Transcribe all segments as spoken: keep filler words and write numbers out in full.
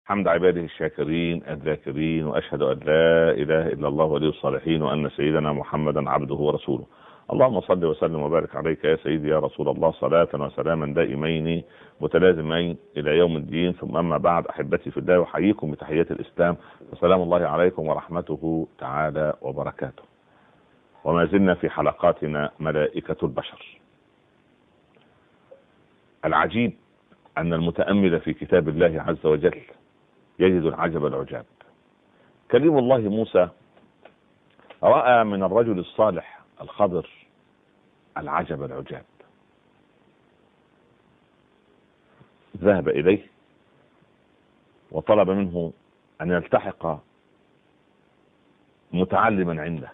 حمد عباده الشاكرين الذاكرين، وأشهد أن لا إله إلا الله ولي الصالحين، وأن سيدنا محمدا عبده ورسوله. اللهم صل وسلم وبارك عليك يا سيدي يا رسول الله، صلاة وسلاما دائمين متلازمين إلى يوم الدين. ثم أما بعد، أحبتي في الله، وحييكم بتحية الإسلام، وسلام الله عليكم ورحمته تعالى وبركاته. وما زلنا في حلقاتنا ملائكة البشر. العجيب أن المتأمل في كتاب الله عز وجل يجد العجب العجاب. كليم الله موسى رأى من الرجل الصالح الخضر العجب العجاب، ذهب إليه وطلب منه أن يلتحق متعلما عنده.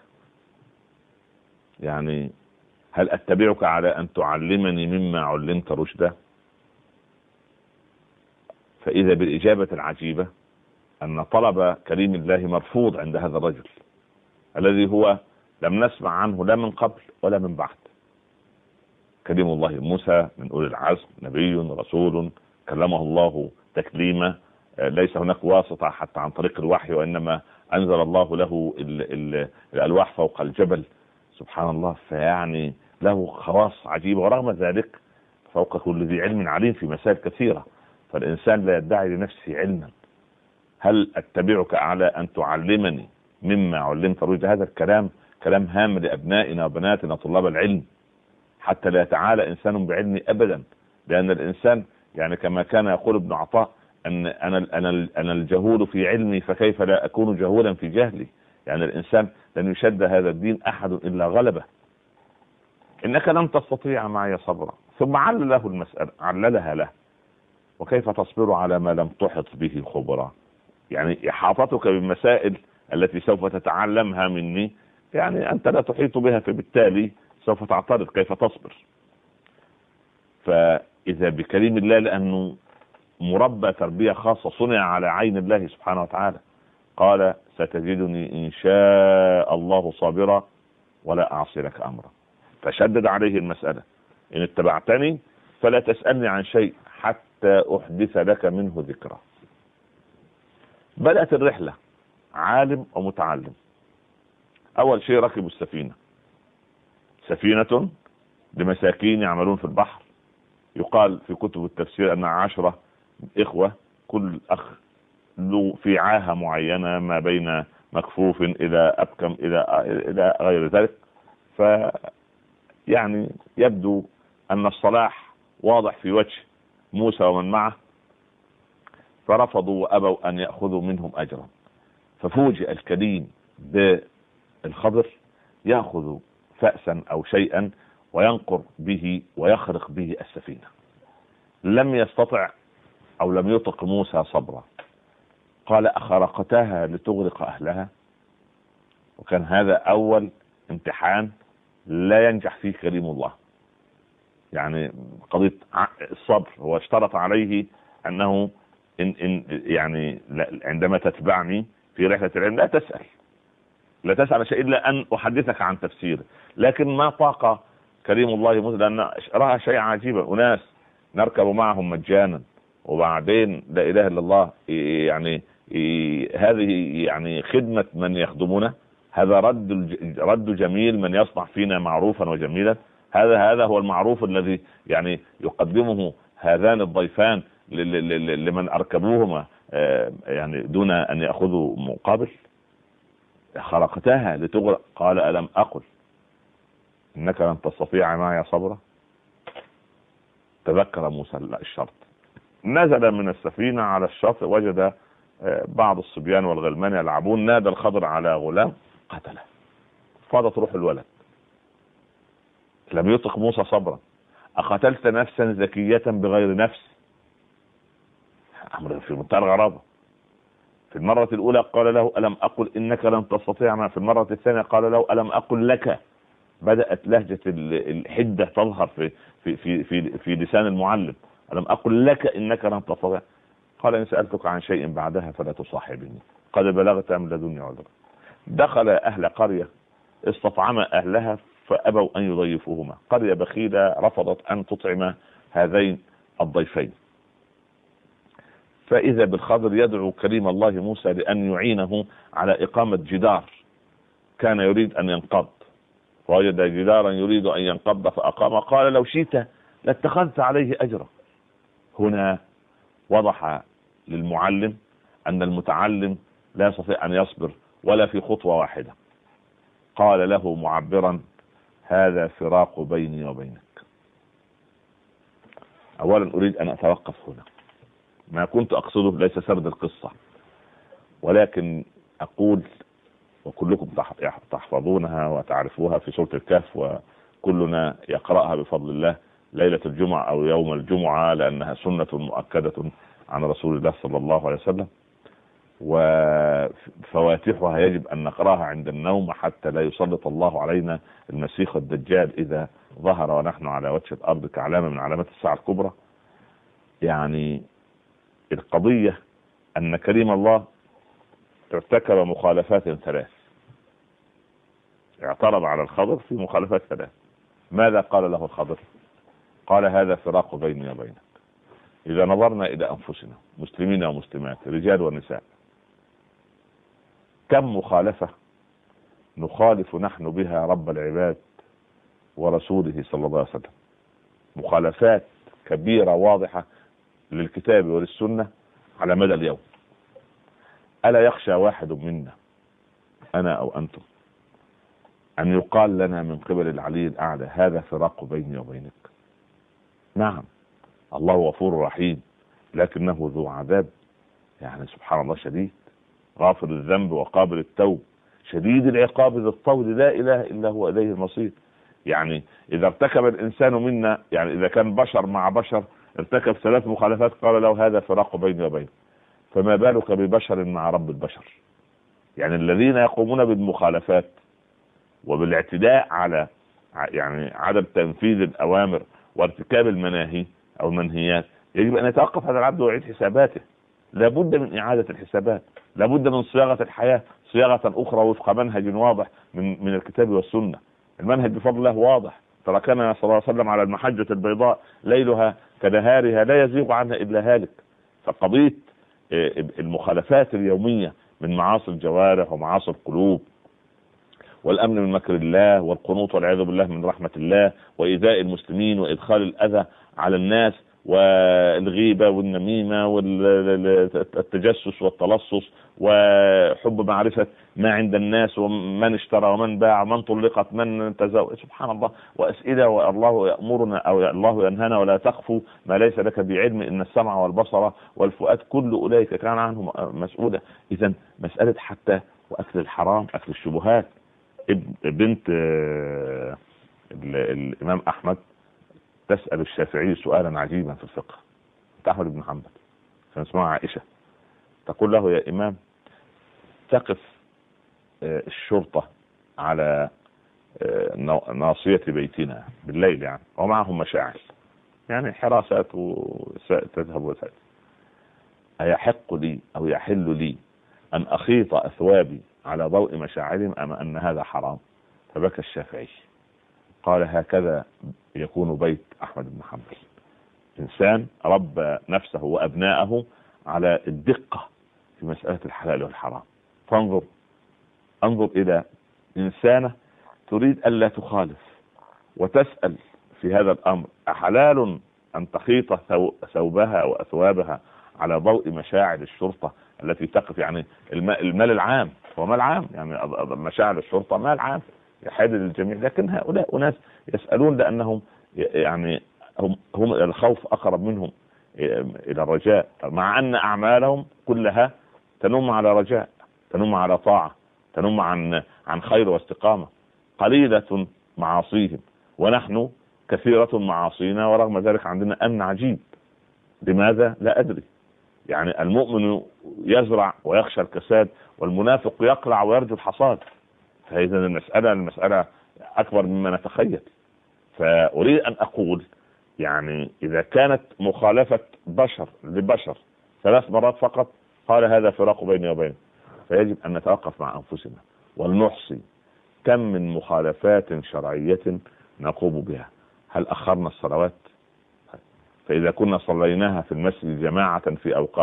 يعني هل أتبعك على أن تعلمني مما علمت رشدا؟ فإذا بالإجابة العجيبة أن طلب كريم الله مرفوض عند هذا الرجل الذي هو لم نسمع عنه لا من قبل ولا من بعد. كريم الله موسى من أولي العزم، نبي رسول كلمه الله تكليما، ليس هناك واسطة حتى عن طريق الوحي، وإنما أنزل الله له ال ال الألواح فوق الجبل، سبحان الله. فيعني له خواص عجيبة، ورغم ذلك فوق كل ذي علم عليم في مسائل كثيرة. فالإنسان لا يدعي لنفسه علما. هل أتبعك على أن تعلمني مما علمت رشدا؟ هذا الكلام كلام هام لأبنائنا وبناتنا طلاب العلم، حتى لا يتعالى إنسان بعلمي أبدا. لأن الإنسان يعني كما كان يقول ابن عطاء أن أنا أنا أنا الجهول في علمي، فكيف لا أكون جهولا في جهلي؟ يعني الإنسان لن يشد هذا الدين أحد إلا غلبه. إنك لن تستطيع معي صبرا. ثم علل له المسألة، عللها له: وكيف تصبر على ما لم تحط به خبرا؟ يعني إحاطتك بالمسائل التي سوف تتعلمها مني يعني أنت لا تحيط بها، فبالتالي سوف تعترض كيف تصبر. فإذا بكريم الله، لأنه مربى تربية خاصة، صنع على عين الله سبحانه وتعالى، قال: ستجدني إن شاء الله صابرا ولا أعصي لك أمرا. فشدد عليه المسألة: إن اتبعتني فلا تسألني عن شيء حتى أحدث لك منه ذكرى. بدأت الرحلة عالم ومتعلم. أول شيء ركبوا السفينة، سفينة لمساكين يعملون في البحر. يقال في كتب التفسير أن عشرة إخوة، كل أخ له في عاهة معينة ما بين مكفوف إلى أبكم إلى إلى غير ذلك. فيعني يبدو أن الصلاح واضح في وجه موسى ومن معه، فرفضوا وأبوا أن يأخذوا منهم أجرا. ففوجئ الكريم بالخضر يأخذ فأسا أو شيئا وينقر به ويخرق به السفينة. لم يستطع أو لم يطق موسى صبرا، قال: أخرقتها لتغرق أهلها؟ وكان هذا أول امتحان لا ينجح فيه كريم الله. يعني قضية الصبر، هو اشترط عليه أنه إن إن يعني عندما تتبعني في رحلة العلم لا تسأل لا تسأل شيء إلا أن أحدثك عن تفسيره. لكن ما طاق كريم الله موسى، لأن رأى شيء عجيبا: أناس نركب معهم مجانا، وبعدين لا إله إلا الله، يعني هذه يعني خدمة من يخدمنا، هذا رد رد جميل من يصنع فينا معروفا وجميلا. هذا هذا هو المعروف الذي يعني يقدمه هذان الضيفان لمن أركبوهما يعني دون أن يأخذوا مقابل. خرقتها لتغرق، قال: ألم أقل إنك لن تستطيع معي صبرا؟ تذكر موسى الشرط. نزل من السفينة على الشاطئ، وجد بعض الصبيان والغلمان يلعبون. نادى الخضر على غلام قتله، فاضت روح الولد. لم يطق موسى صبرا. أقتلت نفسا زكية بغير نفس؟ أمر في منتهى الغرابة. في المرة الأولى قال له: ألم أقل إنك لن تستطيع معي؟ في المرة الثانية قال له: ألم أقل لك؟ بدأت لهجة الحدة تظهر في في في في, في لسان المعلم. ألم أقل لك إنك لن تستطيع؟ قال: إن سألتك عن شيء بعدها فلا تصاحبني، قد بلغت من لدني عذرا. دخل أهل قرية، استطعم أهلها فأبوا أن يضيفوهما. قرية بخيلة رفضت أن تطعم هذين الضيفين. ف فإذا بالخضر يدعو كريم الله موسى لأن يعينه على إقامة جدار كان يريد أن ينقض، ووجد جدارا يريد أن ينقض فأقام، قال لو شئت لاتخذت عليه أجرا. هنا وضح للمعلم أن المتعلم لا يستطيع أن يصبر ولا في خطوة واحدة. قال له معبرا: هذا فراق بيني وبينك. أولا أريد أن أتوقف هنا، ما كنت أقصده ليس سرد القصة، ولكن أقول وكلكم تحفظونها وتعرفوها في سورة الكهف، وكلنا يقرأها بفضل الله ليلة الجمعة أو يوم الجمعة، لأنها سنة مؤكدة عن رسول الله صلى الله عليه وسلم، وفواتحها يجب أن نقرأها عند النوم حتى لا يسلط الله علينا المسيح الدجال إذا ظهر ونحن على وجه الأرض كعلامة من علامات الساعة الكبرى. يعني القضية أن كريم الله ارتكب مخالفات ثلاث، اعترض على الخضر في مخالفات ثلاث. ماذا قال له الخضر؟ قال: هذا فراق بيني وبينك. إذا نظرنا إلى أنفسنا مسلمين ومسلمات رجال ونساء، كم مخالفة نخالف نحن بها رب العباد ورسوله صلى الله عليه وسلم، مخالفات كبيرة واضحة للكتاب وللسنة على مدى اليوم. ألا يخشى واحد منا، أنا أو أنتم، أن يقال لنا من قبل العلي الأعلى: هذا فراق بيني وبينك؟ نعم، الله غفور رحيم، لكنه ذو عذاب، يعني سبحان الله، شديد، غافر الذنب وقابل التوب، شديد العقاب ذي الطول، لا إله إلا هو إليه المصير. يعني إذا ارتكب الإنسان منا، يعني إذا كان بشر مع بشر ارتكب ثلاث مخالفات قال له هذا فراق بيني وبينك، فما بالك ببشر مع رب البشر؟ يعني الذين يقومون بالمخالفات وبالاعتداء على يعني عدم تنفيذ الأوامر وارتكاب المناهي أو المنهيات، يجب أن يتوقف هذا العبد ويعيد حساباته. لابد من إعادة الحسابات، لابد من صياغة الحياة صياغة أخرى وفق منهج واضح من من الكتاب والسنة. المنهج بفضل الله واضح، تركنا صلى الله عليه وسلم على المحجة البيضاء ليلها كنهارها لا يزيغ عنها إلا هالك. فقضية المخالفات اليومية من معاصي الجوارح ومعاصي القلوب والأمن من مكر الله والقنوط والعياذ بالله من رحمة الله وإيذاء المسلمين وإدخال الأذى على الناس والغيبة والنميمة والتجسس والتلصص وحب معرفة ما عند الناس ومن اشترى ومن باع ومن طلقت من تزوج، سبحان الله، وأسئلة والله يأمرنا أو الله ينهانا ولا تخفوا ما ليس لك بعلم إن السمع والبصر والفؤاد كل أولئك كان عنه مسؤولا. إذا مسألة حتى وأكل الحرام، أكل الشبهات. بنت الإمام أحمد تسأل الشافعي سؤالا عجيبا في الفقه، أحمد بن حنبل، كان اسمها عائشة، تقول له: يا إمام، تقف الشرطة على ناصية بيتنا بالليل يعني ومعهم مشاعل، يعني حراسات وتذهب وتأتي، أيحق لي أو يحل لي أن أخيط أثوابي على ضوء مشاعرهم أم أن هذا حرام؟ فبكى الشافعي، قال: هكذا يكون بيت أحمد بن حنبل، إنسان ربى نفسه وأبناءه على الدقة في مسألة الحلال والحرام. فانظر انظر إلى إنسانة تريد ألا تخالف وتسأل في هذا الأمر: أحلال أن تخيط ثوبها وأثوابها على ضوء مشاعر الشرطة التي تقف، يعني المال العام هو مال عام، يعني مشاعر الشرطة مال عام يحدد الجميع، لكن هؤلاء أناس يسألون لأنهم يعني هم, هم الخوف أقرب منهم إلى الرجاء، مع أن أعمالهم كلها تنم على رجاء، تنم على طاعة، تنم عن عن خير واستقامة. قليلة معاصيهم ونحن كثيرة معاصينا، ورغم ذلك عندنا أمن عجيب. لماذا؟ لا أدري. يعني المؤمن يزرع ويخشى الكساد، والمنافق يقلع ويرجو الحصاد. فإذا المسألة المسألة أكبر مما نتخيل. فأريد أن أقول يعني إذا كانت مخالفة بشر لبشر ثلاث مرات فقط قال هذا فراق بيني وبينه، فيجب أن نتوقف مع أنفسنا ولنحصي كم من مخالفات شرعية نقوم بها. هل أخرنا الصلوات؟ فإذا كنا صليناها في المسجد جماعة في أوقاتها،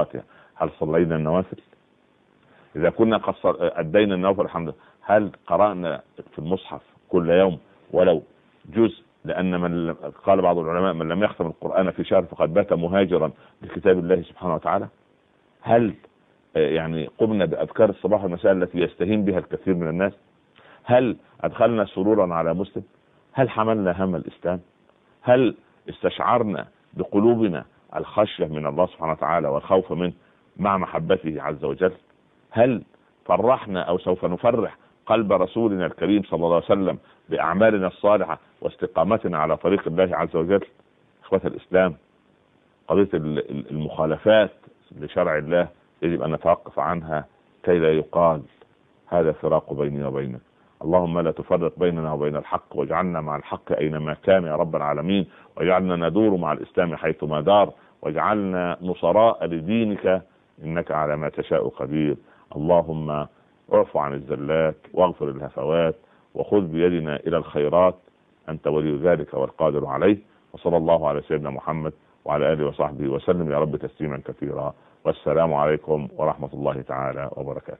هل صلينا النوافل؟ إذا كنا قصر أدينا النوافل الحمد لله، هل قرأنا في المصحف كل يوم ولو جزء؟ لأن من قال بعض العلماء من لم يختم القرآن في شهر فقد بات مهاجرا لكتاب الله سبحانه وتعالى. هل يعني قمنا بأذكار الصباح والمساء التي يستهين بها الكثير من الناس؟ هل أدخلنا سرورا على مسلم؟ هل حملنا هم الإسلام؟ هل استشعرنا بقلوبنا الخشية من الله سبحانه وتعالى والخوف منه مع محبته عز وجل؟ هل فرحنا أو سوف نفرح قلب رسولنا الكريم صلى الله عليه وسلم بأعمالنا الصالحة واستقامتنا على طريق الله عز وجل؟ إخوة الإسلام، قضية المخالفات لشرع الله يجب أن نتوقف عنها كي لا يقال هذا فراق بيني وبينك. اللهم لا تفرق بيننا وبين الحق، واجعلنا مع الحق أينما كان يا رب العالمين، واجعلنا ندور مع الإسلام حيثما دار، واجعلنا نصراء لدينك إنك على ما تشاء قدير. اللهم اعف عن الزلات واغفر الهفوات وخذ بيدنا إلى الخيرات، أنت ولي ذلك والقادر عليه. وصلى الله على سيدنا محمد وعلى آله وصحبه وسلم يا رب تسليما كثيرا، والسلام عليكم ورحمة الله تعالى وبركاته.